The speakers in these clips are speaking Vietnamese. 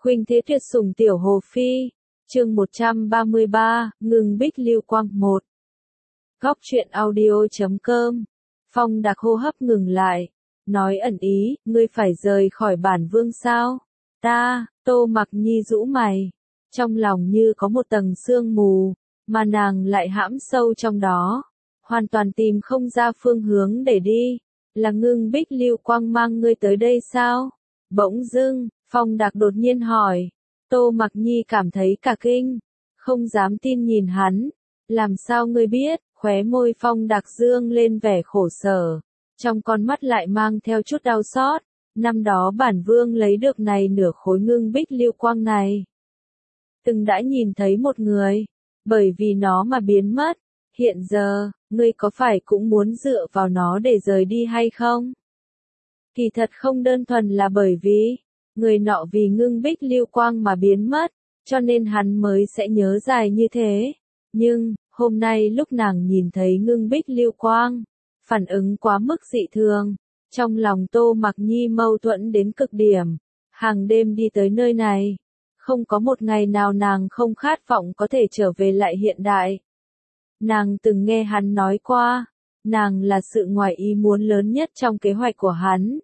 Khuynh thế tuyệt sủng tiểu hồ phi, chương 133, ngưng bích lưu quang 1. Góc truyện audio.com. Phong Đạc hô hấp ngừng lại, nói ẩn ý, ngươi phải rời khỏi bản vương sao? Tô Mặc Nhi rũ mày, trong lòng như có một tầng sương mù, mà nàng lại hãm sâu trong đó, hoàn toàn tìm không ra phương hướng để đi. Là ngưng bích lưu quang mang ngươi tới đây sao? Bỗng dưng, Phong Đạc đột nhiên hỏi. Tô Mặc Nhi cảm thấy cả kinh, không dám tin nhìn hắn. Làm sao ngươi biết? Khóe môi Phong Đạc dương lên vẻ khổ sở, trong con mắt lại mang theo chút đau xót. Năm đó bản vương lấy được này nửa khối ngưng bích lưu quang này, từng đã nhìn thấy một người, bởi vì nó mà biến mất. Hiện giờ, ngươi có phải cũng muốn dựa vào nó để rời đi hay không? Kỳ thật không đơn thuần là bởi vì người nọ vì ngưng bích lưu quang mà biến mất, cho nên hắn mới sẽ nhớ dài như thế. Nhưng, hôm nay lúc nàng nhìn thấy ngưng bích lưu quang, phản ứng quá mức dị thường, trong lòng Tô Mặc Nhi mâu thuẫn đến cực điểm. Hàng đêm đi tới nơi này, không có một ngày nào nàng không khát vọng có thể trở về lại hiện đại. Nàng từng nghe hắn nói qua, nàng là sự ngoài ý muốn lớn nhất trong kế hoạch của hắn.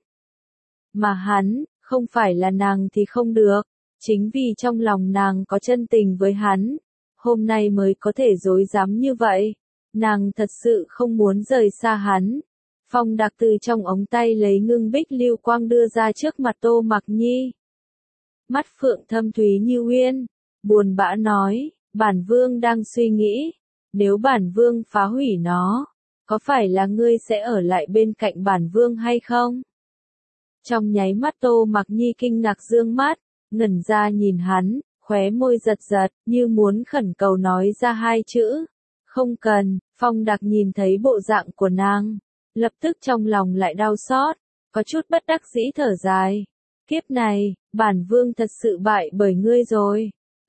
Mà hắn, không phải là nàng thì không được, chính vì trong lòng nàng có chân tình với hắn, hôm nay mới có thể dối dám như vậy. Nàng thật sự không muốn rời xa hắn. Phong Đạc từ trong ống tay lấy ngưng bích lưu quang đưa ra trước mặt Tô Mặc Nhi. Mắt phượng thâm thúy như uyên, buồn bã nói, bản vương đang suy nghĩ, nếu bản vương phá hủy nó, có phải là ngươi sẽ ở lại bên cạnh bản vương hay không? Trong nháy mắt Tô Mặc Nhi kinh ngạc dương mắt, ngẩn ra nhìn hắn, khóe môi giật giật, như muốn khẩn cầu nói ra hai chữ. Không cần. Phong Đạc nhìn thấy bộ dạng của nàng, lập tức trong lòng lại đau xót, có chút bất đắc dĩ thở dài. Kiếp này, bản vương thật sự bại bởi ngươi rồi.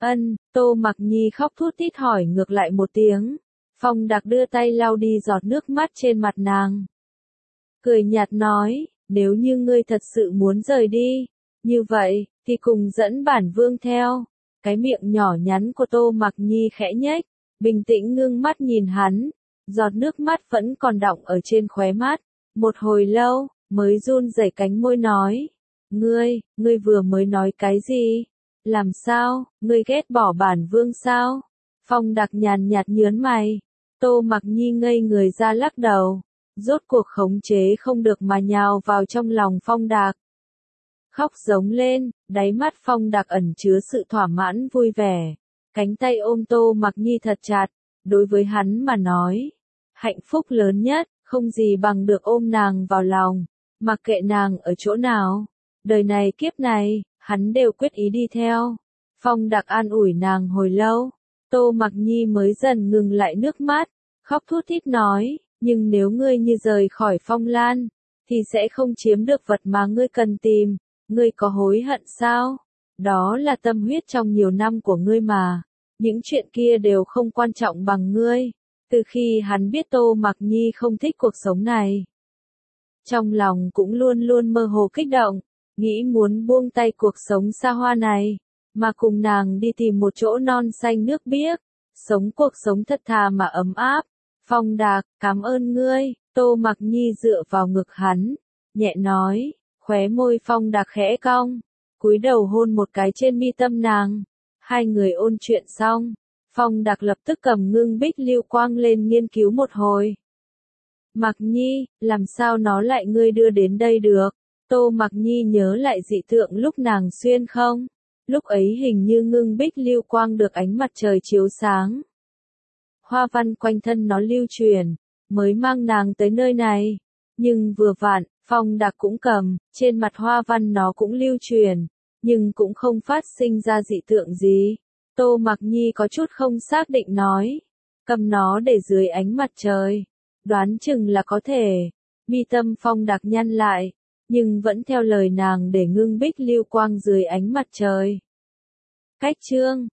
Tô Mặc Nhi khóc thút thít hỏi ngược lại một tiếng. Phong Đạc đưa tay lau đi giọt nước mắt trên mặt nàng, cười nhạt nói, nếu như ngươi thật sự muốn rời đi, như vậy, thì cùng dẫn bản vương theo. Cái miệng nhỏ nhắn của Tô Mặc Nhi khẽ nhếch, bình tĩnh ngưng mắt nhìn hắn, giọt nước mắt vẫn còn đọng ở trên khóe mắt. Một hồi lâu, mới run rẩy cánh môi nói, ngươi vừa mới nói cái gì? Làm sao, ngươi ghét bỏ bản vương sao? Phong Đạc nhàn nhạt nhớn mày. Tô Mặc Nhi ngây người ra lắc đầu, rốt cuộc khống chế không được mà nhào vào trong lòng Phong Đạc. Khóc giống lên, đáy mắt Phong Đạc ẩn chứa sự thỏa mãn vui vẻ, cánh tay ôm Tô Mặc Nhi thật chặt. Đối với hắn mà nói, hạnh phúc lớn nhất, không gì bằng được ôm nàng vào lòng, mặc kệ nàng ở chỗ nào, đời này kiếp này, hắn đều quyết ý đi theo. Phong Đạc an ủi nàng hồi lâu, Tô Mặc Nhi mới dần ngừng lại nước mắt, khóc thút thít nói, nhưng nếu ngươi như rời khỏi Phong Lan, thì sẽ không chiếm được vật mà ngươi cần tìm. Ngươi có hối hận sao? Đó là tâm huyết trong nhiều năm của ngươi mà. Những chuyện kia đều không quan trọng bằng ngươi. Từ khi hắn biết Tô Mặc Nhi không thích cuộc sống này, trong lòng cũng luôn luôn mơ hồ kích động, nghĩ muốn buông tay cuộc sống xa hoa này, mà cùng nàng đi tìm một chỗ non xanh nước biếc, sống cuộc sống thật thà mà ấm áp. Phong Đạc, cảm ơn ngươi. Tô Mặc Nhi dựa vào ngực hắn, nhẹ nói. Khóe môi Phong Đạc khẽ cong, cúi đầu hôn một cái trên mi tâm nàng. Hai người ôn chuyện xong, Phong Đạc lập tức cầm ngưng bích lưu quang lên nghiên cứu một hồi. Mặc Nhi, làm sao nó lại ngươi đưa đến đây được? Tô Mặc Nhi nhớ lại dị tượng lúc nàng xuyên không? Lúc ấy hình như ngưng bích lưu quang được ánh mặt trời chiếu sáng. Hoa văn quanh thân nó lưu truyền, mới mang nàng tới nơi này. Nhưng vừa vặn, Phong Đạc cũng cầm, trên mặt hoa văn nó cũng lưu truyền, nhưng cũng không phát sinh ra dị tượng gì. Tô Mặc Nhi có chút không xác định nói, cầm nó để dưới ánh mặt trời, đoán chừng là có thể. Mi tâm Phong Đạc nhăn lại, nhưng vẫn theo lời nàng để ngưng bích lưu quang dưới ánh mặt trời. Cách chương